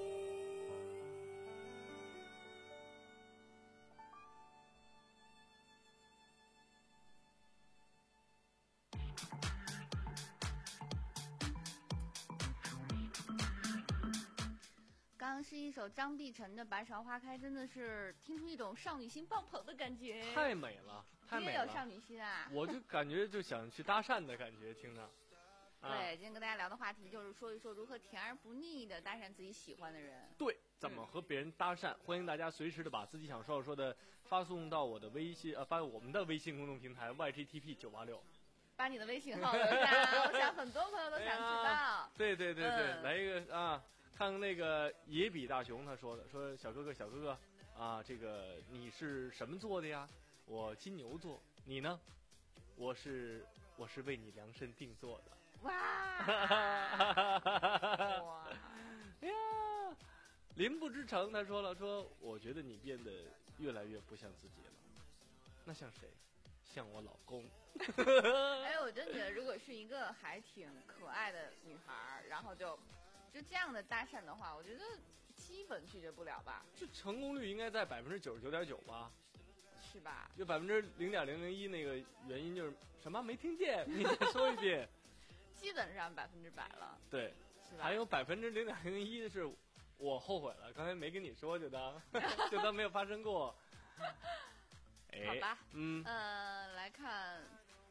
刚刚是一首张碧晨的《白芍花开》，真的是听出一种少女心爆棚的感觉。 太美了，太美了。 你也有少女心啊？ 我就感觉就想去搭讪的感觉，听着。啊、 对，今天跟大家聊的话题就是说一说如何甜而不腻的搭讪自己喜欢的人。 对，怎么和别人搭讪？嗯、欢迎大家随时的把自己想说的说的发送到我的微信，呃，发我们的微信公众平台 Y G T P 九八六。 把你的微信号留下，我想很多朋友都想知道。哎、 对对对对、嗯，来一个啊！看看那个野比大雄他说的，说小哥哥小哥哥啊，这个你是什么座的呀？我金牛座，你呢？我是我是为你量身定做的。 哇！哇！ 哎呀，林不知诚他说了，说我觉得你变得越来越不像自己了，那像谁？像我老公。 哎，我真觉得如果是一个还挺可爱的女孩，然后就就这样的搭讪的话，我觉得基本拒绝不了吧。 这成功率应该在百分之九十九点九吧？ 是吧？ 就百分之零点零零一那个原因就是什么？没听见？你再说一遍。 基本上百分之百了。 对， 是吧？ 还有百分之零点零一是我后悔了，刚才没跟你说，就当就当没有发生过。哎、 好吧， 嗯， 呃，来看，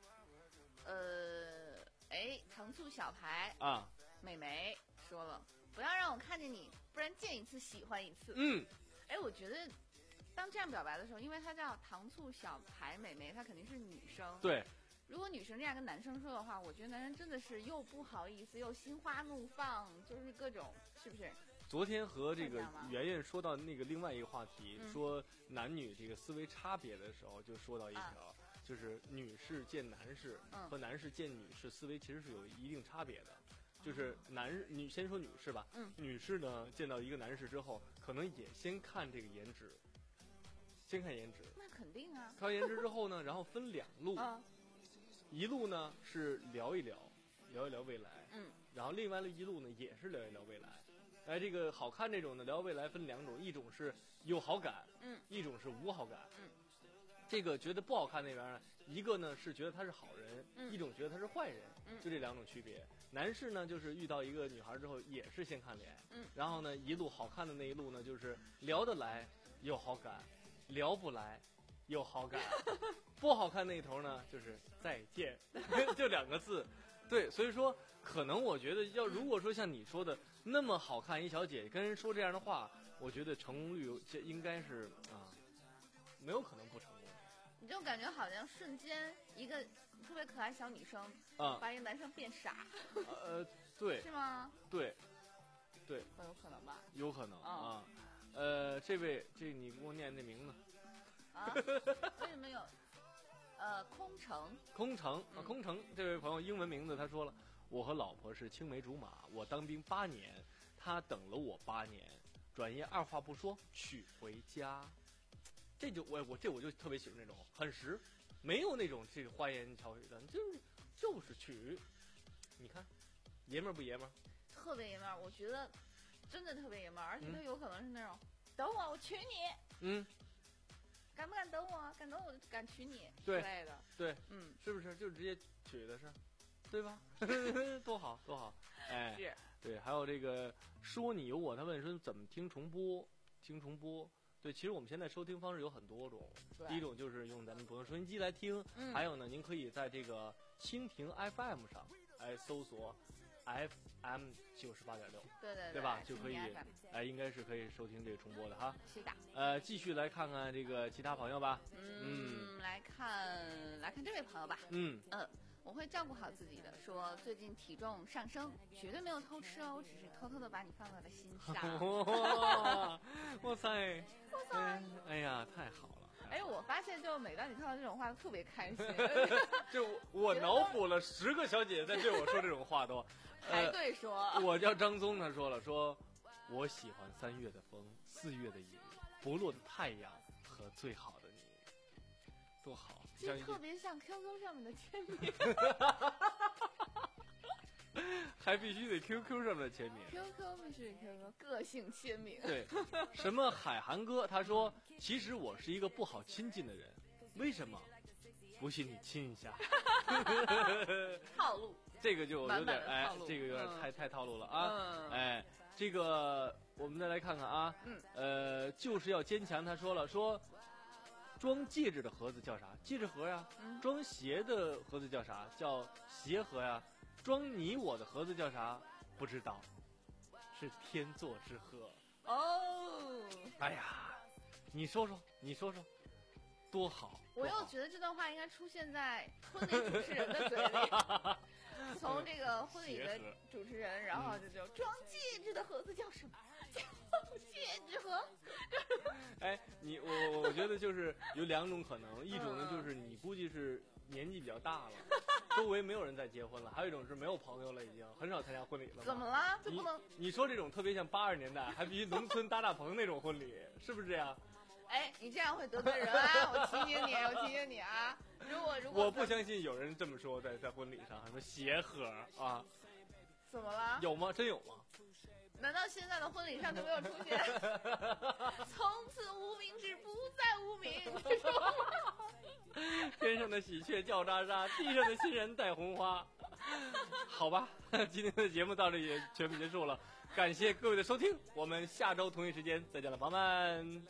呃，哎，糖醋小排啊， 美眉说了，不要让我看见你，不然见一次喜欢一次。 嗯， 哎，我觉得当这样表白的时候，因为她叫糖醋小排美眉，她肯定是女生。 对。 如果女生这样跟男生说的话，我觉得男生真的是又不好意思，又心花怒放，就是各种，是不是？ 昨天和这个圆圆说到那个另外一个话题， 嗯、 说男女这个思维差别的时候，就说到一条， 啊、 就是女士见男士和男士见女士思维其实是有一定差别的。嗯、就是男女先说女士吧， 嗯， 女士呢见到一个男士之后，可能也先看这个颜值，先看颜值。 那肯定啊。 看完颜值之后呢，然后分两路。 啊一路呢是聊一聊，聊一聊未来， 嗯， 然后另外的一路呢也是聊一聊未来。哎，这个好看这种呢，聊未来分两种，一种是有好感， 嗯， 一种是无好感， 嗯。 这个觉得不好看那边呢，一个呢是觉得他是好人， 嗯， 一种觉得他是坏人， 嗯， 就这两种区别。男士呢就是遇到一个女孩之后，也是先看脸， 嗯， 然后呢一路好看的那一路呢就是聊得来有好感，聊不来有好感。不好看那一头呢，就是再见，就两个字。对，所以说可能我觉得要如果说像你说的那么好看一小姐跟人说这样的话，我觉得成功率这应该是啊，没有可能不成功。 你就感觉好像瞬间一个特别可爱小女生啊， 把一个男生变傻。 呃，对。 是吗？ 对，对。 很有可能吧？ 有可能、 嗯、 啊。呃，这位，这你给我念这名字。 啊？为什么有？呃，空城， 空城啊，空城，这位朋友英文名字他说了，我和老婆是青梅竹马，我当兵八年，他等了我八年，转业二话不说娶回家，这就我我这我就特别喜欢这种很实，没有那种这个花言巧语的，就是就是娶，你看，爷们儿不爷们儿？ 特别爷们儿，我觉得真的特别爷们儿，而且他有可能是那种，嗯、等我，我娶你， 嗯。 敢不敢等我？敢等我就敢娶你之类的。 对， 嗯， 是不是就直接娶的是，对吧？多好多好，哎， 是， 对，还有这个说你有我，他问说怎么听重播？听重播？对，其实我们现在收听方式有很多种，第一种就是用咱们普通收音机来听， 嗯、 还有呢，您可以在这个蜻蜓 F M 上来搜索 F M 九十八点六， 对对对吧？就可以，哎，应该是可以收听这个重播的哈。 是的。 呃，继续来看看这个其他朋友吧。 嗯，嗯来看来看这位朋友吧。 嗯嗯，我会照顾好自己的。说最近体重上升，绝对没有偷吃哦，我只是偷偷的把你放在了心上。 哇，哇塞， 哇塞， 哎呀，太好了。 哎，我发现就每当你看到这种话，特别开心。 就我脑补了十个小姐姐在对我说这种话都。 排队说、 呃，我叫张宗，他说了，说我喜欢三月的风，四月的雨，不落的太阳和最好的你，多好！ 这特别像 Q Q 上面的签名， 还必须得 Q Q 上面的签名 ，Q Q 必须 Q Q 个性签名。 对，什么海涵哥他说，其实我是一个不好亲近的人，为什么？不信你亲一下。 套路。 这个就有点哎， 这个有点太、 嗯、 太套路了啊！ 嗯、 哎，这个我们再来看看啊， 嗯， 呃，就是要坚强。他说了，说装戒指的盒子叫啥？戒指盒呀。 嗯、 装鞋的盒子叫啥？叫鞋盒呀。装你我的盒子叫啥？不知道，是天作之合。 哦。 哎呀，你说说，你说说。多好！ 我又觉得这段话应该出现在婚礼主持人的嘴里，从这个婚礼的主持人，然后就就装戒指的盒子叫什么？叫戒指盒。 哎，你我我觉得就是有两种可能，一种呢就是你估计是年纪比较大了，周围没有人再结婚了；还有一种是没有朋友了，已经很少参加婚礼了。 怎么了？就不能？ 你, 你说这种特别像八十年代，还必须农村搭大棚那种婚礼，是不是这样？ 哎，你这样会得罪人啊！我提醒你，我提醒你啊！如果如果我不相信有人这么说，在在婚礼上什么鞋盒啊？ 怎么了？ 有吗？真有吗？ 难道现在的婚礼上就没有出现？从此无名之不再无名，这种吗？ 天上的喜鹊叫喳喳，地上的新人带红花。 好吧，今天的节目到这里也全部结束了，感谢各位的收听，我们下周同一时间再见了，朋友们。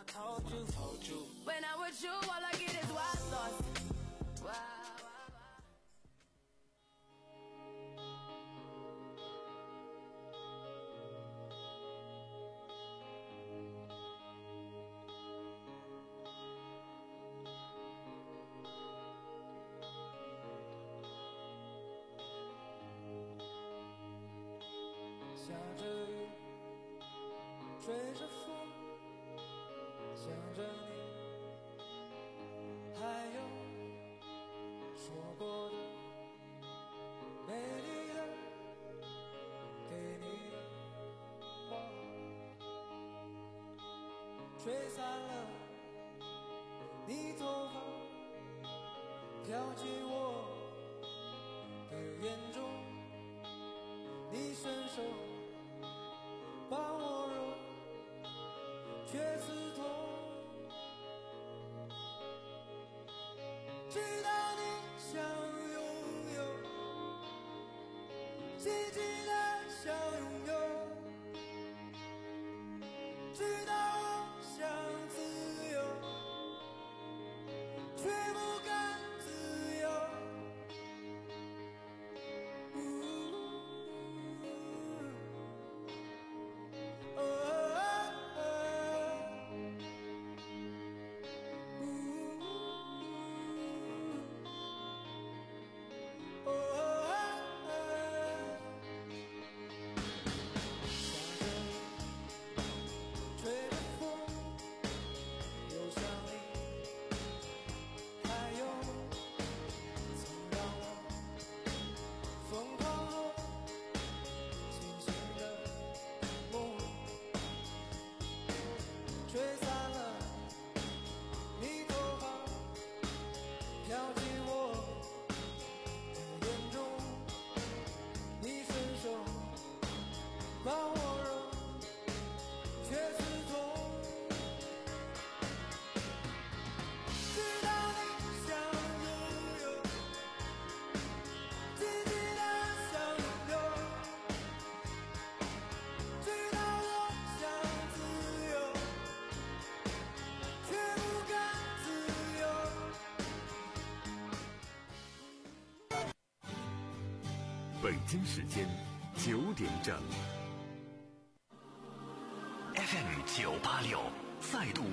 下着雨，吹着风，想着你，还有说过的美丽的给你的话，吹散了你头发，飘进我的眼中，你伸手把我揉，却刺痛。直到你想拥有，积极的想拥有，直到我想自由，却不敢自由。吹散了你头发，飘进我的眼中，你伸手把我揉，却刺痛。直到你想拥有，积极的想拥有，直到我想自由，却不敢自由。 北京时间九点整 ，F M 九八六再度